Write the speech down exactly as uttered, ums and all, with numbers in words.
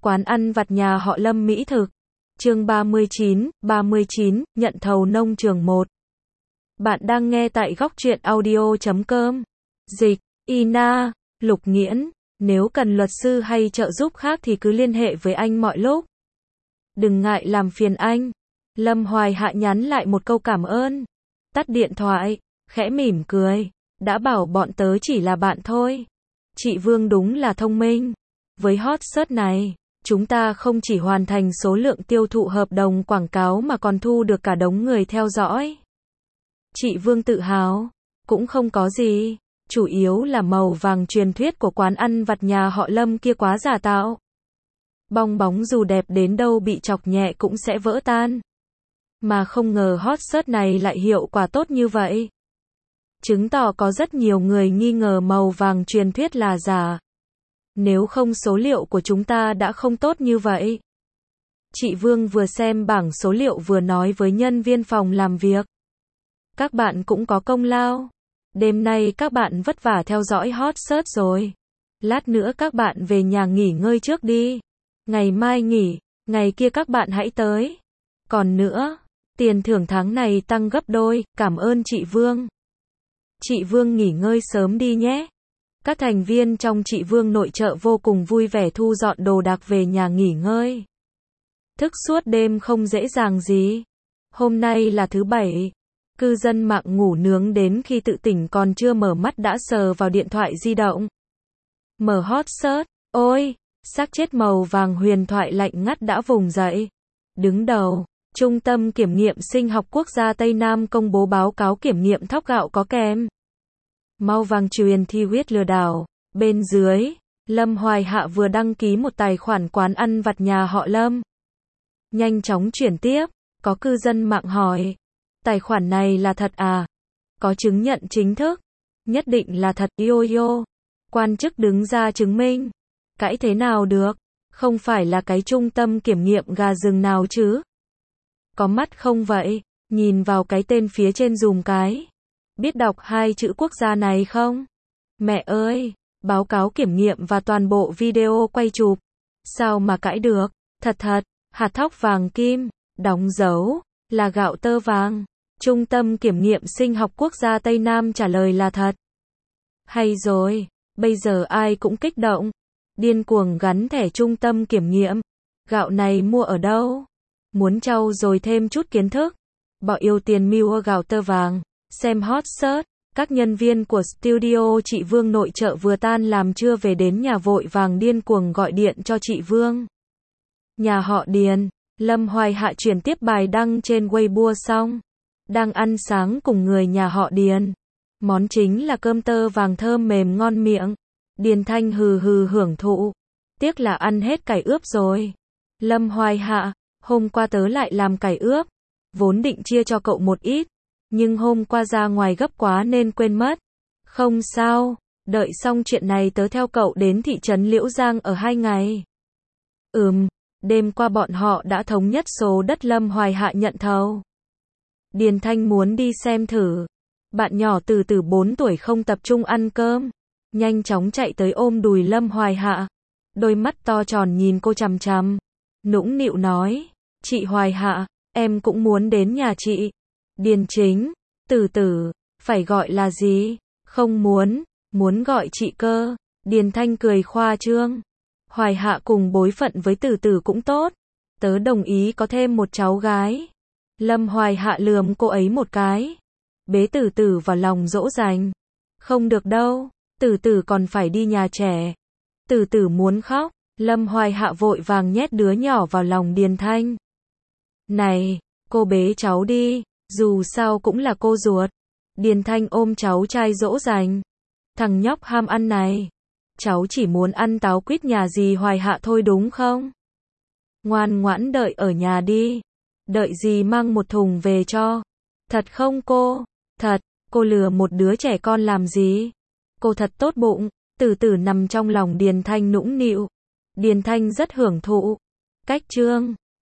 Quán ăn vặt nhà họ Lâm mỹ thực. Chương ba mươi chín, ba mươi chín, nhận thầu nông trường một. Bạn đang nghe tại góc truyện audio chấm com. Dịch, Ina, Lục Nghiễn, nếu cần luật sư hay trợ giúp khác thì cứ liên hệ với anh mọi lúc. Đừng ngại làm phiền anh. Lâm Hoài Hạ nhắn lại một câu cảm ơn. Tắt điện thoại, khẽ mỉm cười. Đã bảo bọn tớ chỉ là bạn thôi. Chị Vương đúng là thông minh. Với hot search này, chúng ta không chỉ hoàn thành số lượng tiêu thụ hợp đồng quảng cáo mà còn thu được cả đống người theo dõi. Chị Vương tự hào. Cũng không có gì. Chủ yếu là màu vàng truyền thuyết của quán ăn vặt nhà họ Lâm kia quá giả tạo. Bong bóng dù đẹp đến đâu bị chọc nhẹ cũng sẽ vỡ tan. Mà không ngờ hot search này lại hiệu quả tốt như vậy. Chứng tỏ có rất nhiều người nghi ngờ màu vàng truyền thuyết là giả. Nếu không số liệu của chúng ta đã không tốt như vậy. Chị Vương vừa xem bảng số liệu vừa nói với nhân viên phòng làm việc. Các bạn cũng có công lao. Đêm nay các bạn vất vả theo dõi hot search rồi. Lát nữa các bạn về nhà nghỉ ngơi trước đi. Ngày mai nghỉ, ngày kia các bạn hãy tới. Còn nữa, tiền thưởng tháng này tăng gấp đôi, cảm ơn chị Vương. Chị Vương nghỉ ngơi sớm đi nhé. Các thành viên trong chị Vương nội trợ vô cùng vui vẻ thu dọn đồ đạc về nhà nghỉ ngơi. Thức suốt đêm không dễ dàng gì. Hôm nay là thứ bảy. Cư dân mạng ngủ nướng đến khi tự tỉnh còn chưa mở mắt đã sờ vào điện thoại di động. Mở hot search, ôi, xác chết màu vàng huyền thoại lạnh ngắt đã vùng dậy. Đứng đầu, Trung tâm Kiểm nghiệm Sinh học Quốc gia Tây Nam công bố báo cáo kiểm nghiệm thóc gạo có kèm. Mau vàng truyền thi huyết lừa đảo. Bên dưới, Lâm Hoài Hạ vừa đăng ký một tài khoản quán ăn vặt nhà họ Lâm. Nhanh chóng chuyển tiếp, có cư dân mạng hỏi. Tài khoản này là thật à? Có chứng nhận chính thức? Nhất định là thật yo yo. Quan chức đứng ra chứng minh. Cãi thế nào được? Không phải là cái trung tâm kiểm nghiệm gà rừng nào chứ? Có mắt không vậy? Nhìn vào cái tên phía trên dùm cái. Biết đọc hai chữ quốc gia này không? Mẹ ơi! Báo cáo kiểm nghiệm và toàn bộ video quay chụp. Sao mà cãi được? Thật thật, hạt thóc vàng kim, đóng dấu, là gạo tơ vàng. Trung tâm Kiểm nghiệm Sinh học Quốc gia Tây Nam trả lời là thật. Hay rồi, bây giờ ai cũng kích động. Điên cuồng gắn thẻ trung tâm kiểm nghiệm. Gạo này mua ở đâu? Muốn trau dồi thêm chút kiến thức. Bỏ yêu tiền mua gạo tơ vàng. Xem hot search. Các nhân viên của studio chị Vương nội trợ vừa tan làm trưa về đến nhà vội vàng điên cuồng gọi điện cho chị Vương. Nhà họ Điền, Lâm Hoài Hạ chuyển tiếp bài đăng trên Weibo xong. Đang ăn sáng cùng người nhà họ Điền. Món chính là cơm tơ vàng thơm mềm ngon miệng. Điền Thanh hừ hừ hưởng thụ. Tiếc là ăn hết cải ướp rồi. Lâm Hoài Hạ, hôm qua tớ lại làm cải ướp. Vốn định chia cho cậu một ít. Nhưng hôm qua ra ngoài gấp quá nên quên mất. Không sao, đợi xong chuyện này tớ theo cậu đến thị trấn Liễu Giang ở hai ngày. Ừm, đêm qua bọn họ đã thống nhất số đất Lâm Hoài Hạ nhận thầu. Điền Thanh muốn đi xem thử. Bạn nhỏ từ từ bốn tuổi không tập trung ăn cơm. Nhanh chóng chạy tới ôm đùi Lâm Hoài Hạ. Đôi mắt to tròn nhìn cô chằm chằm. Nũng nịu nói. Chị Hoài Hạ, em cũng muốn đến nhà chị. Điền Chính, từ từ, phải gọi là gì? Không muốn, muốn gọi chị cơ. Điền Thanh cười khoa trương. Hoài Hạ cùng bối phận với từ từ cũng tốt. Tớ đồng ý có thêm một cháu gái. Lâm Hoài Hạ lườm cô ấy một cái. Bế từ từ vào lòng dỗ dành. Không được đâu, từ từ còn phải đi nhà trẻ. Từ từ muốn khóc. Lâm Hoài Hạ vội vàng nhét đứa nhỏ vào lòng Điền Thanh. Này, cô bế cháu đi. Dù sao cũng là cô ruột. Điền Thanh ôm cháu trai dỗ dành. Thằng nhóc ham ăn này. Cháu chỉ muốn ăn táo quýt nhà dì Hoài Hạ thôi đúng không? Ngoan ngoãn đợi ở nhà đi. Đợi dì mang một thùng về cho. Thật không cô? Thật, cô lừa một đứa trẻ con làm gì? Cô thật tốt bụng. Từ từ nằm trong lòng Điền Thanh nũng nịu. Điền Thanh rất hưởng thụ. Cách trương.